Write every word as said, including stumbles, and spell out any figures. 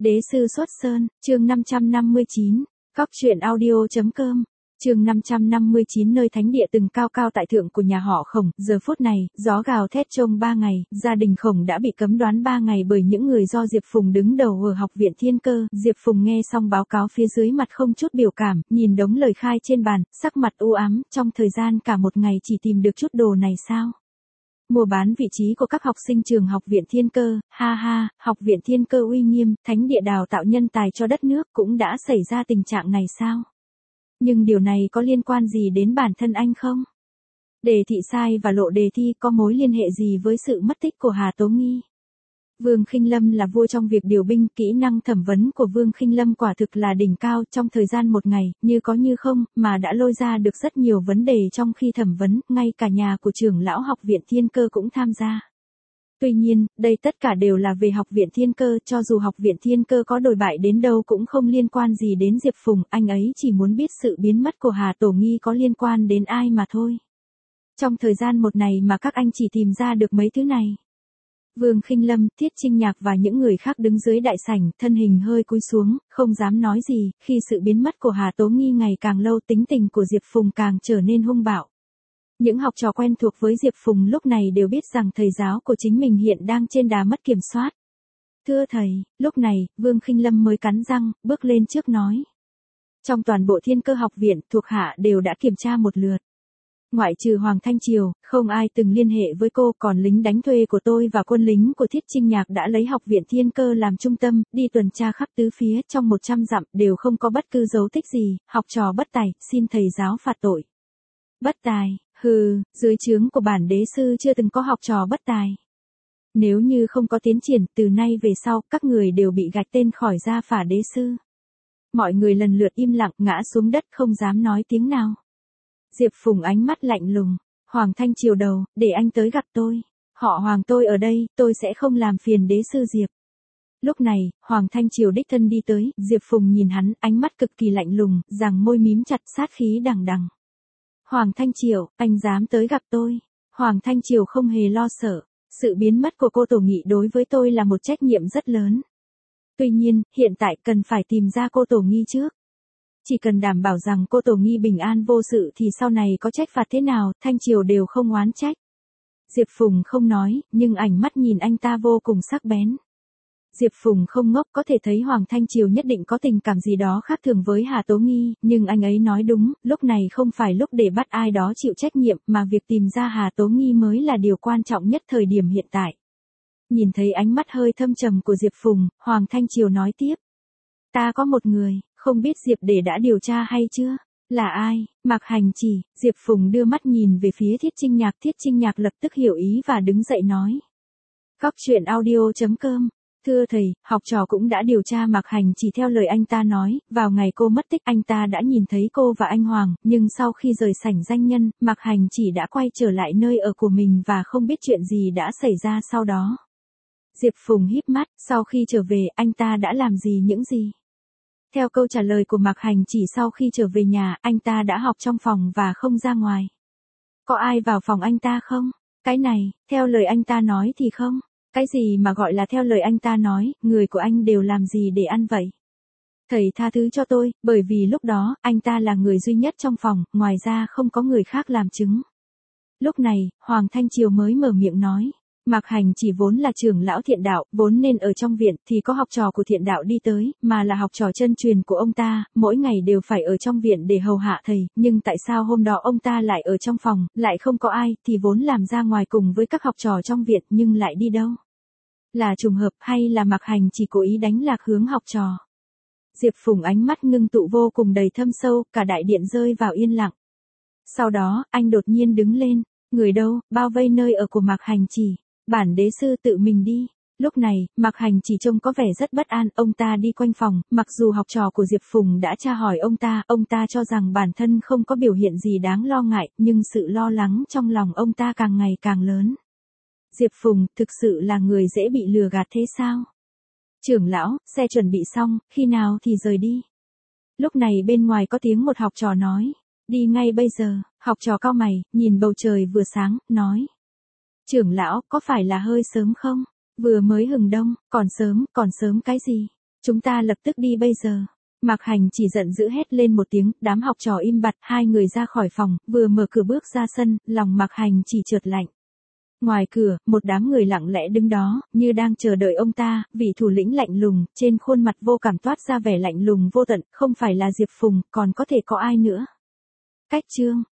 Đế sư xuất sơn, chương năm trăm năm mươi chín, Cóc truyện audio.com, chương năm trăm năm mươi chín. Nơi thánh địa từng cao cao tại thượng của nhà họ Khổng, giờ phút này, gió gào thét trông ba ngày, gia đình Khổng đã bị cấm đoán ba ngày bởi những người do Diệp Phùng đứng đầu ở học viện Thiên Cơ. Diệp Phùng nghe xong báo cáo phía dưới mặt không chút biểu cảm, nhìn đống lời khai trên bàn, sắc mặt u ám, trong thời gian cả một ngày chỉ tìm được chút đồ này sao? Mua bán vị trí của các học sinh trường học viện Thiên Cơ, ha ha, học viện Thiên Cơ uy nghiêm, thánh địa đào tạo nhân tài cho đất nước cũng đã xảy ra tình trạng này sao? Nhưng điều này có liên quan gì đến bản thân anh không? Đề thị sai và lộ đề thi có mối liên hệ gì với sự mất tích của Hà Tố Nghi? Vương Khinh Lâm là vua trong việc điều binh, kỹ năng thẩm vấn của Vương Khinh Lâm quả thực là đỉnh cao, trong thời gian một ngày, như có như không, mà đã lôi ra được rất nhiều vấn đề trong khi thẩm vấn, ngay cả nhà của trưởng lão học viện Thiên Cơ cũng tham gia. Tuy nhiên, đây tất cả đều là về học viện Thiên Cơ, cho dù học viện Thiên Cơ có đồi bại đến đâu cũng không liên quan gì đến Diệp Phùng, anh ấy chỉ muốn biết sự biến mất của Hà Tổ Nghi có liên quan đến ai mà thôi. Trong thời gian một ngày mà các anh chỉ tìm ra được mấy thứ này. Vương Khinh Lâm, Thiết Trinh Nhạc và những người khác đứng dưới đại sảnh, thân hình hơi cúi xuống, không dám nói gì, khi sự biến mất của Hà Tố Nghi ngày càng lâu, tính tình của Diệp Phùng càng trở nên hung bạo. Những học trò quen thuộc với Diệp Phùng lúc này đều biết rằng thầy giáo của chính mình hiện đang trên đà mất kiểm soát. Thưa thầy, lúc này, Vương Khinh Lâm mới cắn răng, bước lên trước nói. Trong toàn bộ Thiên Cơ học viện, thuộc hạ đều đã kiểm tra một lượt. Ngoại trừ Hoàng Thanh Triều, không ai từng liên hệ với cô, còn lính đánh thuê của tôi và quân lính của Thiết Trinh Nhạc đã lấy học viện Thiên Cơ làm trung tâm, đi tuần tra khắp tứ phía trong một trăm dặm, đều không có bất cứ dấu tích gì, học trò bất tài, xin thầy giáo phạt tội. Bất tài, hừ, dưới trướng của bản đế sư chưa từng có học trò bất tài. Nếu như không có tiến triển, từ nay về sau, các người đều bị gạch tên khỏi gia phả đế sư. Mọi người lần lượt im lặng, ngã xuống đất không dám nói tiếng nào. Diệp Phùng ánh mắt lạnh lùng, Hoàng Thanh Triều đầu, để anh tới gặp tôi. Họ Hoàng tôi ở đây, tôi sẽ không làm phiền đế sư Diệp. Lúc này, Hoàng Thanh Triều đích thân đi tới, Diệp Phùng nhìn hắn, ánh mắt cực kỳ lạnh lùng, rằng môi mím chặt, sát khí đằng đằng. Hoàng Thanh Triều, anh dám tới gặp tôi. Hoàng Thanh Triều không hề lo sợ, sự biến mất của cô Tổ Nghị đối với tôi là một trách nhiệm rất lớn. Tuy nhiên, hiện tại cần phải tìm ra cô Tổ Nghi trước. Chỉ cần đảm bảo rằng cô Tổ Nghi bình an vô sự thì sau này có trách phạt thế nào, Thanh Triều đều không oán trách. Diệp Phùng không nói, nhưng ánh mắt nhìn anh ta vô cùng sắc bén. Diệp Phùng không ngốc, có thể thấy Hoàng Thanh Triều nhất định có tình cảm gì đó khác thường với Hà Tố Nghi, nhưng anh ấy nói đúng, lúc này không phải lúc để bắt ai đó chịu trách nhiệm, mà việc tìm ra Hà Tố Nghi mới là điều quan trọng nhất thời điểm hiện tại. Nhìn thấy ánh mắt hơi thâm trầm của Diệp Phùng, Hoàng Thanh Triều nói tiếp. Ta có một người, không biết Diệp để đã điều tra hay chưa? Là ai? Mạc Hành Chỉ. Diệp Phùng đưa mắt nhìn về phía Thiết Trinh Nhạc, Thiết Trinh Nhạc lập tức hiểu ý và đứng dậy nói. Cóc truyện audio.com. Thưa thầy, học trò cũng đã điều tra Mạc Hành Chỉ theo lời anh ta nói, vào ngày cô mất tích anh ta đã nhìn thấy cô và anh Hoàng, nhưng sau khi rời sảnh danh nhân, Mạc Hành Chỉ đã quay trở lại nơi ở của mình và không biết chuyện gì đã xảy ra sau đó. Diệp Phùng híp mắt, sau khi trở về, anh ta đã làm gì những gì? Theo câu trả lời của Mạc Hành Chỉ, sau khi trở về nhà, anh ta đã học trong phòng và không ra ngoài. Có ai vào phòng anh ta không? Cái này, theo lời anh ta nói thì không. Cái gì mà gọi là theo lời anh ta nói, người của anh đều làm gì để ăn vậy? Thầy tha thứ cho tôi, bởi vì lúc đó, anh ta là người duy nhất trong phòng, ngoài ra không có người khác làm chứng. Lúc này, Hoàng Thanh Triều mới mở miệng nói. Mạc Hành Chỉ vốn là trưởng lão Thiện Đạo, vốn nên ở trong viện, thì có học trò của Thiện Đạo đi tới, mà là học trò chân truyền của ông ta, mỗi ngày đều phải ở trong viện để hầu hạ thầy, nhưng tại sao hôm đó ông ta lại ở trong phòng, lại không có ai, thì vốn làm ra ngoài cùng với các học trò trong viện, nhưng lại đi đâu? Là trùng hợp hay là Mạc Hành Chỉ cố ý đánh lạc hướng học trò? Diệp Phùng ánh mắt ngưng tụ vô cùng đầy thâm sâu, cả đại điện rơi vào yên lặng. Sau đó, anh đột nhiên đứng lên, người đâu, bao vây nơi ở của Mạc Hành Chỉ. Bản đế sư tự mình đi. Lúc này, Mạc Hành Chỉ trông có vẻ rất bất an, ông ta đi quanh phòng, mặc dù học trò của Diệp Phùng đã tra hỏi ông ta, ông ta cho rằng bản thân không có biểu hiện gì đáng lo ngại, nhưng sự lo lắng trong lòng ông ta càng ngày càng lớn. Diệp Phùng, thực sự là người dễ bị lừa gạt thế sao? Trưởng lão, xe chuẩn bị xong, khi nào thì rời đi? Lúc này bên ngoài có tiếng một học trò nói, đi ngay bây giờ, học trò cau mày, nhìn bầu trời vừa sáng, nói. Trưởng lão, có phải là hơi sớm không? Vừa mới hừng đông, còn sớm, còn sớm cái gì? Chúng ta lập tức đi bây giờ. Mạc Hành chỉ giận dữ hét lên một tiếng, đám học trò im bặt, hai người ra khỏi phòng, vừa mở cửa bước ra sân, lòng Mạc Hành chỉ chợt lạnh. Ngoài cửa, một đám người lặng lẽ đứng đó, như đang chờ đợi ông ta, vị thủ lĩnh lạnh lùng, trên khuôn mặt vô cảm toát ra vẻ lạnh lùng vô tận, không phải là Diệp Phùng, còn có thể có ai nữa. Cách chương